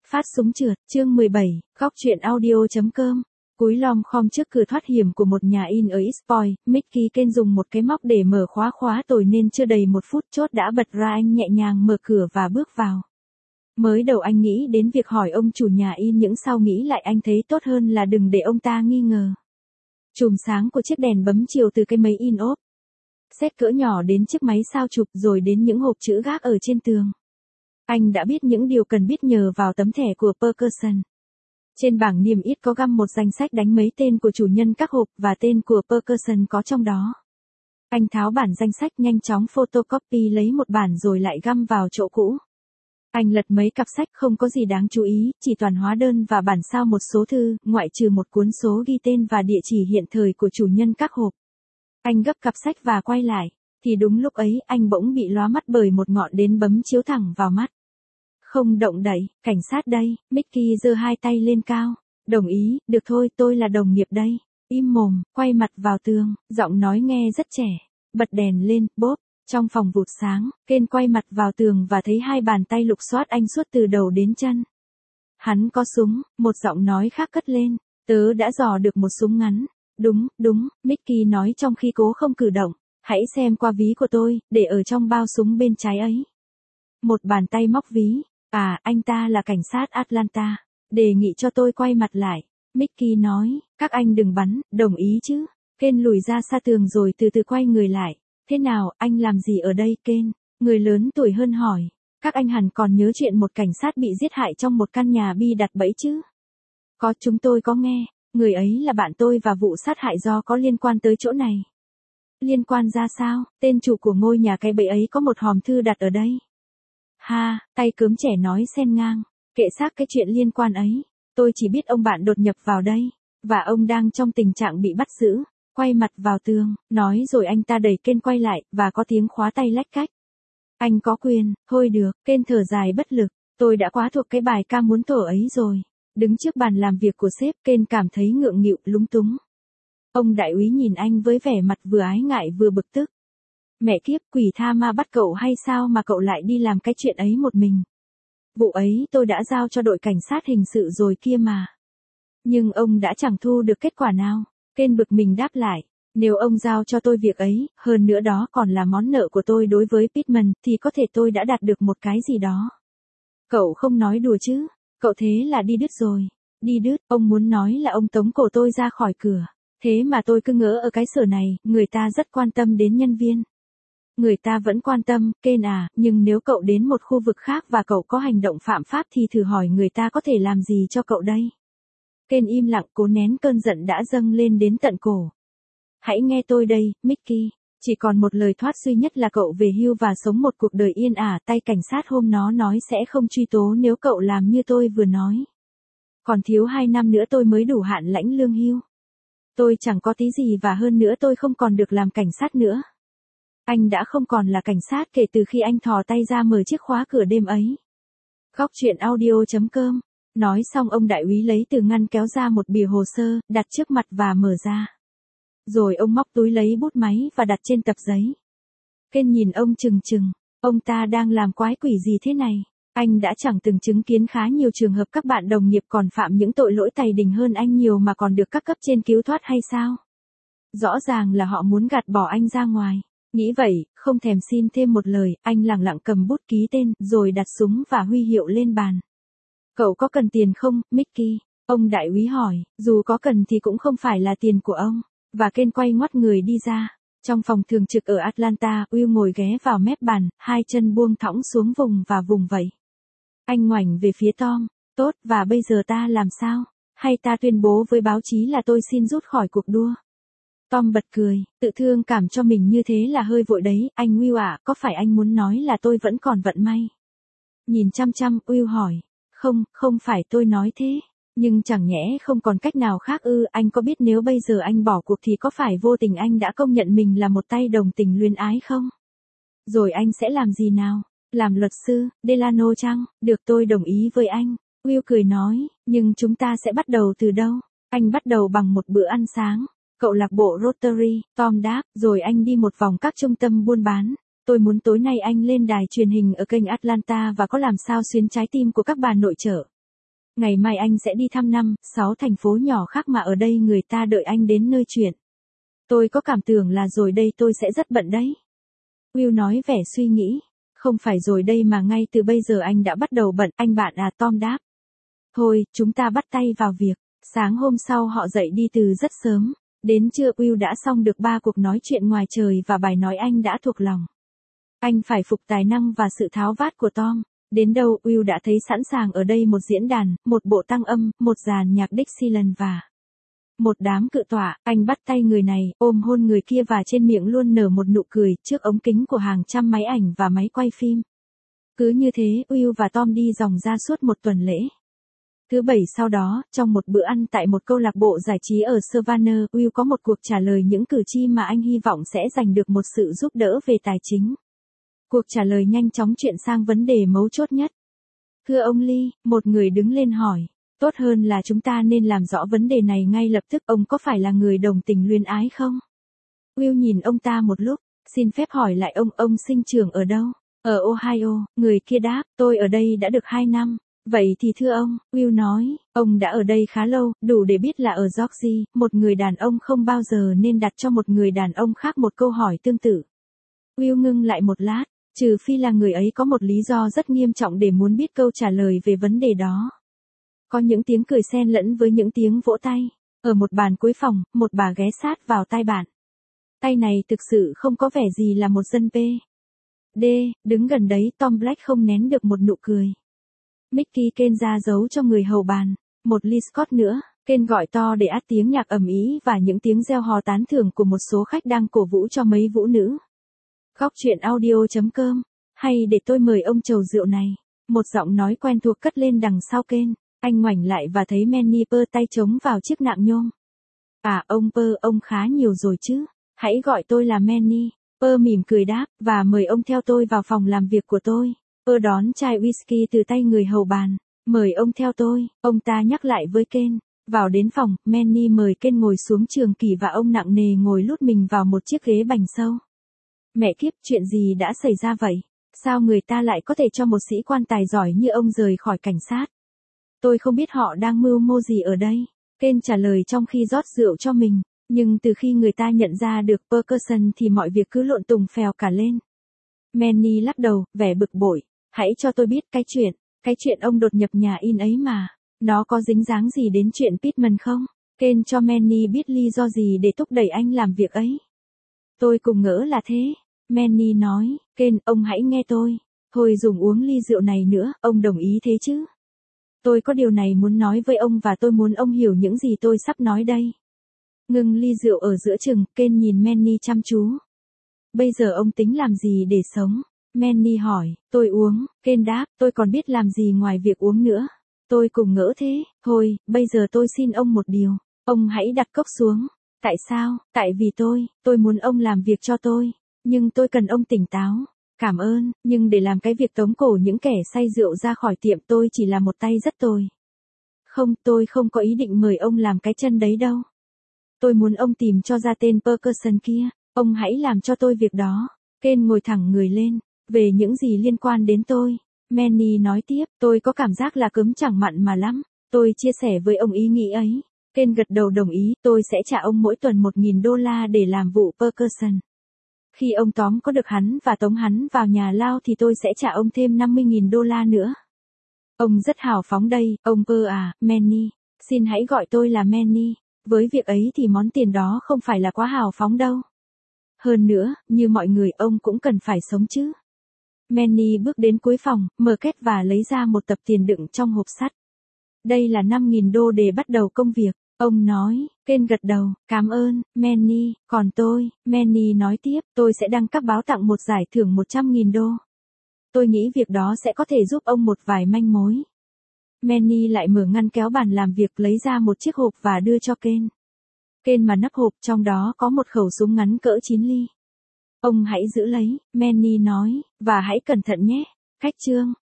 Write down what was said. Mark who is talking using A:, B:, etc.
A: Phát súng trượt, chương 17, góc truyện audio.com. Cúi lom khom trước cửa thoát hiểm của một nhà in ở East Point, Mickey Kane dùng một cái móc để mở khóa tồi nên chưa đầy một phút chốt đã bật ra. Anh nhẹ nhàng mở cửa và bước vào. Mới đầu anh nghĩ đến việc hỏi ông chủ nhà in, nhưng sau nghĩ lại anh thấy tốt hơn là đừng để ông ta nghi ngờ. Chùm sáng của chiếc đèn bấm chiều từ cái máy in ốp xét cỡ nhỏ đến chiếc máy sao chụp rồi đến những hộp chữ gác ở trên tường. Anh đã biết những điều cần biết nhờ vào tấm thẻ của Percussion. Trên bảng niêm yết có găm một danh sách đánh mấy tên của chủ nhân các hộp và tên của Percussion có trong đó. Anh tháo bản danh sách, nhanh chóng photocopy lấy một bản rồi lại găm vào chỗ cũ. Anh lật mấy cặp sách, không có gì đáng chú ý, chỉ toàn hóa đơn và bản sao một số thư, ngoại trừ một cuốn số ghi tên và địa chỉ hiện thời của chủ nhân các hộp. Anh gấp cặp sách và quay lại, thì đúng lúc ấy anh bỗng bị lóa mắt bởi một ngọn nến bấm chiếu thẳng vào mắt. Không động đậy, cảnh sát đây. Mickey giơ hai tay lên cao. Đồng ý, được thôi, tôi là đồng nghiệp đây. Im mồm, quay mặt vào tường, giọng nói nghe rất trẻ. Bật đèn lên, bốp, trong phòng vụt sáng, Kane quay mặt vào tường và thấy hai bàn tay lục soát anh suốt từ đầu đến chân. Hắn có súng, một giọng nói khác cất lên. Tớ đã dò được một súng ngắn. Đúng, Mickey nói trong khi cố không cử động. Hãy xem qua ví của tôi, để ở trong bao súng bên trái ấy. Một bàn tay móc ví. À, anh ta là cảnh sát Atlanta. Đề nghị cho tôi quay mặt lại. Mickey nói, các anh đừng bắn, đồng ý chứ? Kane lùi ra xa tường rồi từ từ quay người lại. Thế nào, anh làm gì ở đây, Kane? Người lớn tuổi hơn hỏi. Các anh hẳn còn nhớ chuyện một cảnh sát bị giết hại trong một căn nhà bi đặt bẫy chứ? Có, chúng tôi có nghe. Người ấy là bạn tôi và vụ sát hại do có liên quan tới chỗ này. Liên quan ra sao? Tên chủ của ngôi nhà cái bẫy ấy có một hòm thư đặt ở đây. Ha, tay cớm trẻ nói xen ngang. Kệ xác cái chuyện liên quan ấy. Tôi chỉ biết ông bạn đột nhập vào đây. Và ông đang trong tình trạng bị bắt giữ. Quay mặt vào tường, nói rồi anh ta đẩy Kane quay lại, và có tiếng khóa tay lách cách. Anh có quyền, thôi được, Kane thở dài bất lực. Tôi đã quá thuộc cái bài ca muốn thổ ấy rồi. Đứng trước bàn làm việc của sếp, Kane cảm thấy ngượng nghịu, lúng túng. Ông đại úy nhìn anh với vẻ mặt vừa ái ngại vừa bực tức. Mẹ kiếp, quỷ tha ma bắt cậu hay sao mà cậu lại đi làm cái chuyện ấy một mình? Vụ ấy tôi đã giao cho đội cảnh sát hình sự rồi kia mà. Nhưng ông đã chẳng thu được kết quả nào. Kane bực mình đáp lại. Nếu ông giao cho tôi việc ấy, hơn nữa đó còn là món nợ của tôi đối với Pittman, thì có thể tôi đã đạt được một cái gì đó. Cậu không nói đùa chứ? Cậu thế là đi đứt rồi. Đi đứt, ông muốn nói là ông tống cổ tôi ra khỏi cửa. Thế mà tôi cứ ngỡ ở cái sở này, người ta rất quan tâm đến nhân viên. Người ta vẫn quan tâm, Kane à, nhưng nếu cậu đến một khu vực khác và cậu có hành động phạm pháp thì thử hỏi người ta có thể làm gì cho cậu đây. Kane im lặng, cố nén cơn giận đã dâng lên đến tận cổ. Hãy nghe tôi đây, Mickey. Chỉ còn một lời thoát duy nhất là cậu về hưu và sống một cuộc đời yên ả. Tay cảnh sát hôm nó nói sẽ không truy tố nếu cậu làm như tôi vừa nói. Còn thiếu 2 năm nữa tôi mới đủ hạn lãnh lương hưu. Tôi chẳng có tí gì và hơn nữa tôi không còn được làm cảnh sát nữa. Anh đã không còn là cảnh sát kể từ khi anh thò tay ra mở chiếc khóa cửa đêm ấy. Góc truyện audio.com. Nói xong ông đại úy lấy từ ngăn kéo ra một bìa hồ sơ, đặt trước mặt và mở ra. Rồi ông móc túi lấy bút máy và đặt trên tập giấy. Kane nhìn ông chừng chừng. Ông ta đang làm quái quỷ gì thế này? Anh đã chẳng từng chứng kiến khá nhiều trường hợp các bạn đồng nghiệp còn phạm những tội lỗi tày đình hơn anh nhiều mà còn được các cấp trên cứu thoát hay sao? Rõ ràng là họ muốn gạt bỏ anh ra ngoài. Nghĩ vậy, không thèm xin thêm một lời, anh lẳng lặng cầm bút ký tên, rồi đặt súng và huy hiệu lên bàn. Cậu có cần tiền không, Mickey? Ông đại úy hỏi, dù có cần thì cũng không phải là tiền của ông. Và Kane quay ngoắt người đi ra. Trong phòng thường trực ở Atlanta, Will ngồi ghé vào mép bàn, hai chân buông thõng xuống vùng vẫy. Anh ngoảnh về phía Tom. Tốt, và bây giờ ta làm sao? Hay ta tuyên bố với báo chí là tôi xin rút khỏi cuộc đua? Tom bật cười, tự thương cảm cho mình như thế là hơi vội đấy. Anh Will ạ, có phải anh muốn nói là tôi vẫn còn vận may? Nhìn chăm chăm, Will hỏi. Không phải tôi nói thế. Nhưng chẳng nhẽ không còn cách nào khác ư? Anh có biết nếu bây giờ anh bỏ cuộc thì có phải vô tình anh đã công nhận mình là một tay đồng tình luyến ái không? Rồi anh sẽ làm gì nào? Làm luật sư, Delano chăng? Được, tôi đồng ý với anh. Will cười nói, nhưng chúng ta sẽ bắt đầu từ đâu? Anh bắt đầu bằng một bữa ăn sáng. Cậu lạc bộ Rotary, Tom đáp, rồi anh đi một vòng các trung tâm buôn bán. Tôi muốn tối nay anh lên đài truyền hình ở kênh Atlanta và có làm sao xuyến trái tim của các bà nội trợ. Ngày mai anh sẽ đi thăm 5, 6 thành phố nhỏ khác mà ở đây người ta đợi anh đến nơi chuyện. Tôi có cảm tưởng là rồi đây tôi sẽ rất bận đấy. Will nói vẻ suy nghĩ. Không phải rồi đây mà ngay từ bây giờ anh đã bắt đầu bận, anh bạn à, Tom đáp. Thôi, chúng ta bắt tay vào việc. Sáng hôm sau họ dậy đi từ rất sớm. Đến trưa Will đã xong được 3 cuộc nói chuyện ngoài trời và bài nói anh đã thuộc lòng. Anh phải phục tài năng và sự tháo vát của Tom. Đến đâu Will đã thấy sẵn sàng ở đây một diễn đàn, một bộ tăng âm, một dàn nhạc Dixieland và một đám cự tọa. Anh bắt tay người này, ôm hôn người kia và trên miệng luôn nở một nụ cười trước ống kính của hàng trăm máy ảnh và máy quay phim. Cứ như thế Will và Tom đi dòng ra suốt một tuần lễ. Thứ Bảy sau đó, trong một bữa ăn tại một câu lạc bộ giải trí ở Savannah, Will có một cuộc trả lời những cử tri mà anh hy vọng sẽ giành được một sự giúp đỡ về tài chính. Cuộc trả lời nhanh chóng chuyển sang vấn đề mấu chốt nhất. Thưa ông Lee, một người đứng lên hỏi. Tốt hơn là chúng ta nên làm rõ vấn đề này ngay lập tức. Ông có phải là người đồng tình luyến ái không? Will nhìn ông ta một lúc. Xin phép hỏi lại ông sinh trưởng ở đâu? Ở Ohio, người kia đáp. Tôi ở đây đã được 2 năm. Vậy thì thưa ông, Will nói, ông đã ở đây khá lâu, đủ để biết là ở Georgia, một người đàn ông không bao giờ nên đặt cho một người đàn ông khác một câu hỏi tương tự. Will ngưng lại một lát. Trừ phi là người ấy có một lý do rất nghiêm trọng để muốn biết câu trả lời về vấn đề đó. Có những tiếng cười xen lẫn với những tiếng vỗ tay. Ở một bàn cuối phòng, một bà ghé sát vào tai bạn. Tay này thực sự không có vẻ gì là một dân P.D. Đứng gần đấy Tom Black không nén được một nụ cười. Mickey Ken ra dấu cho người hầu bàn. Một ly Scott nữa. Ken gọi to để át tiếng nhạc ầm ĩ và những tiếng reo hò tán thưởng của một số khách đang cổ vũ cho mấy vũ nữ. Góc chuyện audio.com. Hay để tôi mời ông chầu rượu này. Một giọng nói quen thuộc cất lên đằng sau Ken. Anh ngoảnh lại và thấy Manny Pơ tay trống vào chiếc nạng nhôm. À ông Pơ, ông khá nhiều rồi chứ. Hãy gọi tôi là Manny. Pơ mỉm cười đáp, và mời ông theo tôi vào phòng làm việc của tôi. Pơ đón chai whisky từ tay người hầu bàn. Mời ông theo tôi, ông ta nhắc lại với Ken. Vào đến phòng, Manny mời Ken ngồi xuống trường kỷ và ông nặng nề ngồi lút mình vào một chiếc ghế bành sâu. Mẹ kiếp, chuyện gì đã xảy ra vậy? Sao người ta lại có thể cho một sĩ quan tài giỏi như ông rời khỏi cảnh sát? Tôi không biết họ đang mưu mô gì ở đây. Ken trả lời trong khi rót rượu cho mình. Nhưng từ khi người ta nhận ra được Percussion thì mọi việc cứ lộn tùng phèo cả lên. Manny lắc đầu, vẻ bực bội. Hãy cho tôi biết cái chuyện ông đột nhập nhà in ấy mà. Nó có dính dáng gì đến chuyện Pittman không? Ken cho Manny biết lý do gì để thúc đẩy anh làm việc ấy. Tôi cũng ngỡ là thế. Manny nói, Ken, ông hãy nghe tôi. Thôi dùng uống ly rượu này nữa, ông đồng ý thế chứ? Tôi có điều này muốn nói với ông và tôi muốn ông hiểu những gì tôi sắp nói đây. Ngừng ly rượu ở giữa chừng, Ken nhìn Manny chăm chú. Bây giờ ông tính làm gì để sống? Manny hỏi, tôi uống, Ken đáp, tôi còn biết làm gì ngoài việc uống nữa. Tôi cũng ngỡ thế, thôi, bây giờ tôi xin ông một điều. Ông hãy đặt cốc xuống. Tại sao? Tại vì tôi muốn ông làm việc cho tôi. Nhưng tôi cần ông tỉnh táo. Cảm ơn, nhưng để làm cái việc tống cổ những kẻ say rượu ra khỏi tiệm tôi chỉ là một tay rất tồi. Không, tôi không có ý định mời ông làm cái chân đấy đâu. Tôi muốn ông tìm cho ra tên Percussion kia. Ông hãy làm cho tôi việc đó. Ken ngồi thẳng người lên. Về những gì liên quan đến tôi. Manny nói tiếp, tôi có cảm giác là cớm chẳng mặn mà lắm. Tôi chia sẻ với ông ý nghĩ ấy. Ken gật đầu đồng ý, tôi sẽ trả ông mỗi tuần $1.000 để làm vụ Percussion. Khi ông tóm có được hắn và tống hắn vào nhà lao thì tôi sẽ trả ông thêm $50.000 nữa. Ông rất hào phóng đây, ông Pơ à, Manny. Xin hãy gọi tôi là Manny. Với việc ấy thì món tiền đó không phải là quá hào phóng đâu. Hơn nữa, như mọi người ông cũng cần phải sống chứ. Manny bước đến cuối phòng, mở két và lấy ra một tập tiền đựng trong hộp sắt. Đây là $5.000 để bắt đầu công việc. Ông nói, Ken gật đầu, cảm ơn, Manny, còn tôi, Manny nói tiếp, tôi sẽ đăng các báo tặng một giải thưởng $100.000. Tôi nghĩ việc đó sẽ có thể giúp ông một vài manh mối. Manny lại mở ngăn kéo bàn làm việc lấy ra một chiếc hộp và đưa cho Ken. Ken mà nắp hộp trong đó có một khẩu súng ngắn cỡ 9 ly. Ông hãy giữ lấy, Manny nói, và hãy cẩn thận nhé. Khách chương.